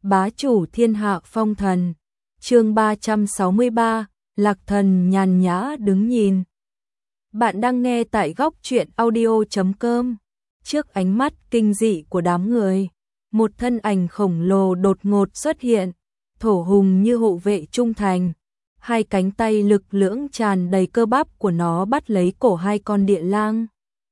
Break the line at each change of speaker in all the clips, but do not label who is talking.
bá chủ thiên hạ phong thần. Chương 363, Lạc Thần nhàn nhã đứng nhìn. Bạn đang nghe tại góc truyện audio.com. Trước ánh mắt kinh dị của đám người, một thân ảnh khổng lồ đột ngột xuất hiện, thổ hùng như hộ vệ trung thành. Hai cánh tay lực lưỡng tràn đầy cơ bắp của nó bắt lấy cổ hai con địa lang,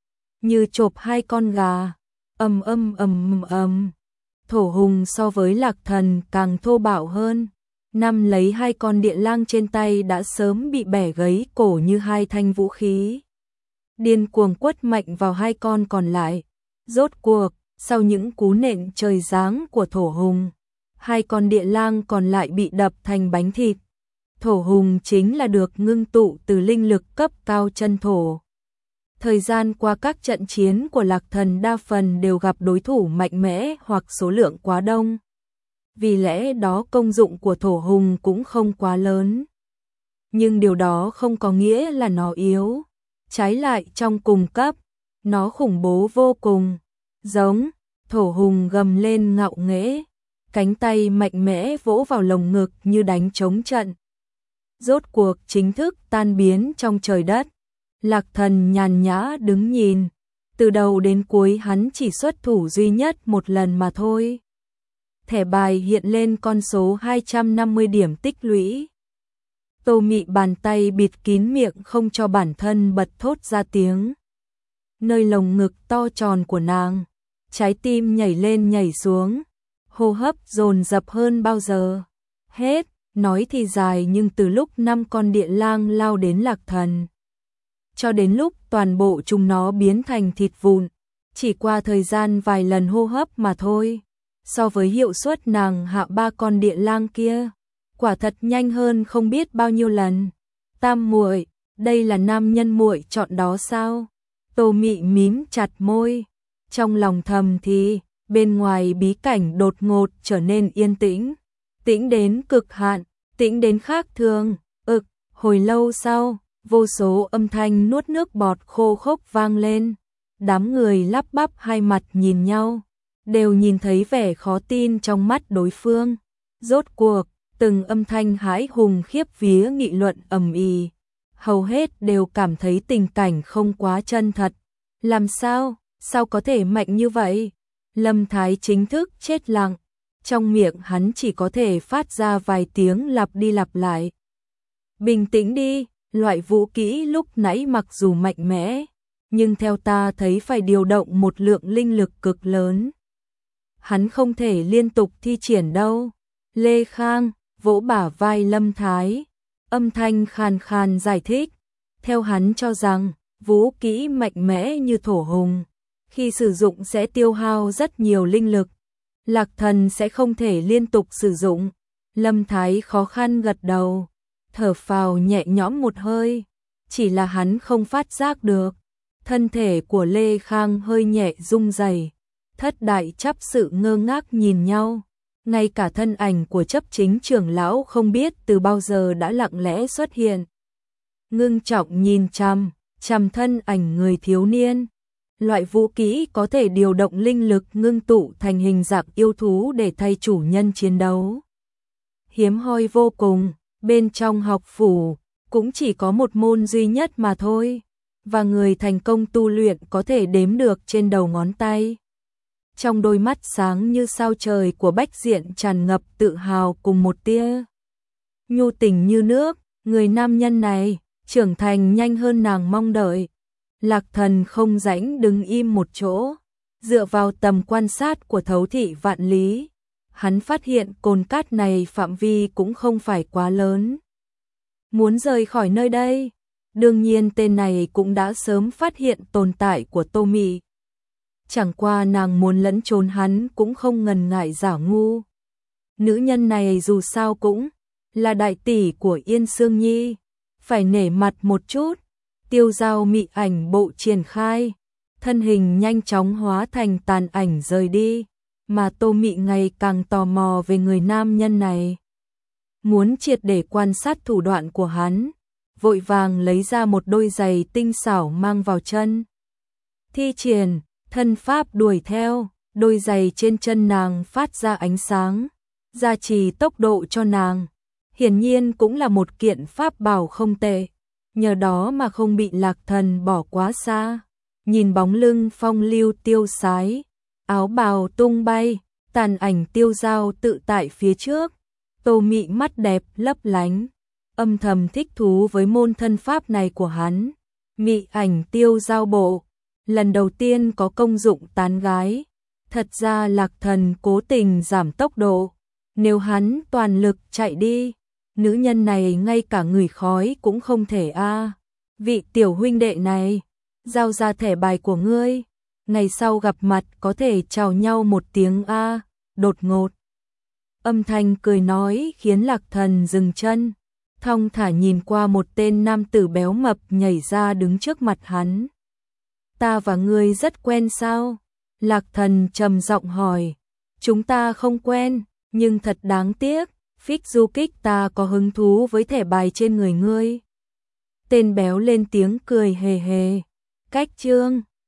như chộp hai con gà. Ầm ầm ầm ầm. Thổ hùng so với Lạc Thần càng thô bạo hơn, nắm lấy hai con địa lang trên tay đã sớm bị bẻ gãy cổ như hai thanh vũ khí, điên cuồng quất mạnh vào hai con còn lại. Rốt cuộc, sau những cú nện trời giáng của thổ hùng, hai con địa lang còn lại bị đập thành bánh thịt. Thổ hùng chính là được ngưng tụ từ linh lực cấp cao chân thổ. Thời gian qua các trận chiến của Lạc Thần đa phần đều gặp đối thủ mạnh mẽ hoặc số lượng quá đông. Vì lẽ đó công dụng của thổ hùng cũng không quá lớn. Nhưng điều đó không có nghĩa là nó yếu. Trái lại trong cùng cấp, nó khủng bố vô cùng. Giống, thổ hùng gầm lên ngạo nghễ, cánh tay mạnh mẽ vỗ vào lồng ngực như đánh trống trận. Rốt cuộc chính thức tan biến trong trời đất. Lạc Thần nhàn nhã đứng nhìn, từ đầu đến cuối hắn chỉ xuất thủ duy nhất một lần mà thôi. Thẻ bài hiện lên con số 250 điểm tích lũy. Tô Mị bàn tay bịt kín miệng không cho bản thân bật thốt ra tiếng. Nơi lồng ngực to tròn của nàng, trái tim nhảy lên nhảy xuống, hô hấp dồn dập hơn bao giờ hết. Nói thì dài nhưng từ lúc 5 con địa lang lao đến Lạc Thần, cho đến lúc toàn bộ chúng nó biến thành thịt vụn, chỉ qua thời gian vài lần hô hấp mà thôi. So với hiệu suất nàng hạ 3 con địa lang kia, quả thật nhanh hơn không biết bao nhiêu lần. Tam muội, đây là nam nhân muội chọn đó sao? Tô Mị mím chặt môi, trong lòng thầm thì, bên ngoài bí cảnh đột ngột trở nên yên tĩnh, tĩnh đến cực hạn, tĩnh đến khác thường. Hồi lâu sau, vô số âm thanh nuốt nước bọt khô khốc vang lên. Đám người lắp bắp hai mặt nhìn nhau, đều nhìn thấy vẻ khó tin trong mắt đối phương. Rốt cuộc, từng âm thanh hãi hùng khiếp vía nghị luận ầm ĩ, hầu hết đều cảm thấy tình cảnh không quá chân thật. Làm sao có thể mạnh như vậy? Lâm Thái chính thức chết lặng, trong miệng hắn chỉ có thể phát ra vài tiếng lặp đi lặp lại. Bình tĩnh đi, loại vũ kỹ lúc nãy mặc dù mạnh mẽ, nhưng theo ta thấy phải điều động một lượng linh lực cực lớn. Hắn không thể liên tục thi triển đâu. Lê Khang vỗ bả vai Lâm Thái, âm thanh khàn khàn giải thích. Theo hắn cho rằng, vũ kỹ mạnh mẽ như thổ hùng, khi sử dụng sẽ tiêu hao rất nhiều linh lực. Lạc Thần sẽ không thể liên tục sử dụng. Lâm Thái khó khăn gật đầu, thở phào nhẹ nhõm một hơi. Chỉ là hắn không phát giác được, thân thể của Lê Khang hơi nhẹ rung rẩy. Thất đại chấp sự ngơ ngác nhìn nhau, ngay cả thân ảnh của chấp chính trưởng lão không biết từ bao giờ đã lặng lẽ xuất hiện, ngưng trọng nhìn chằm thân ảnh người thiếu niên. Loại vũ kỹ có thể điều động linh lực ngưng tụ thành hình dạng yêu thú để thay chủ nhân chiến đấu, hiếm hoi vô cùng. Bên trong học phủ cũng chỉ có một môn duy nhất mà thôi, và người thành công tu luyện có thể đếm được trên đầu ngón tay. Trong đôi mắt sáng như sao trời của Bách Diện tràn ngập tự hào cùng một tia nhu tình như nước. Người nam nhân này trưởng thành nhanh hơn nàng mong đợi. Lạc Thần không rãnh đứng im một chỗ, dựa vào tầm quan sát của thấu thị vạn lý, hắn phát hiện cồn cát này phạm vi cũng không phải quá lớn. Muốn rời khỏi nơi đây, đương nhiên tên này cũng đã sớm phát hiện tồn tại của Tô Mị. Chẳng qua nàng muốn lẫn trốn hắn cũng không ngần ngại giả ngu. Nữ nhân này dù sao cũng là đại tỷ của Yên Sương Nhi, phải nể mặt một chút. Tiêu Dao mị ảnh bộ triển khai, thân hình nhanh chóng hóa thành tàn ảnh rời đi, mà Tô Mị ngày càng tò mò về người nam nhân này. Muốn triệt để quan sát thủ đoạn của hắn, vội vàng lấy ra một đôi giày tinh xảo mang vào chân. Thi triển thân pháp đuổi theo, đôi giày trên chân nàng phát ra ánh sáng, gia trì tốc độ cho nàng. Hiển nhiên cũng là một kiện pháp bảo không tệ, nhờ đó mà không bị Lạc Thần bỏ quá xa. Nhìn bóng lưng phong lưu tiêu sái, áo bào tung bay, tàn ảnh tiêu dao tự tại phía trước, Tô Mị mắt đẹp lấp lánh, âm thầm thích thú với môn thân pháp này của hắn. Mị ảnh tiêu dao bộ, lần đầu tiên có công dụng tán gái. Thật ra Lạc Thần cố tình giảm tốc độ, nếu hắn toàn lực chạy đi, nữ nhân này ngay cả ngửi khói cũng không thể a. Vị tiểu huynh đệ này, giao ra thẻ bài của ngươi, ngày sau gặp mặt có thể chào nhau một tiếng a. Đột ngột, âm thanh cười nói khiến Lạc Thần dừng chân, thong thả nhìn qua một tên nam tử béo mập nhảy ra đứng trước mặt hắn. Ta và ngươi rất quen sao? Lạc Thần trầm giọng hỏi. Chúng ta không quen, nhưng thật đáng tiếc, Phích Du Kích ta có hứng thú với thẻ bài trên người ngươi. Tên béo lên tiếng cười hề hề. Cách chương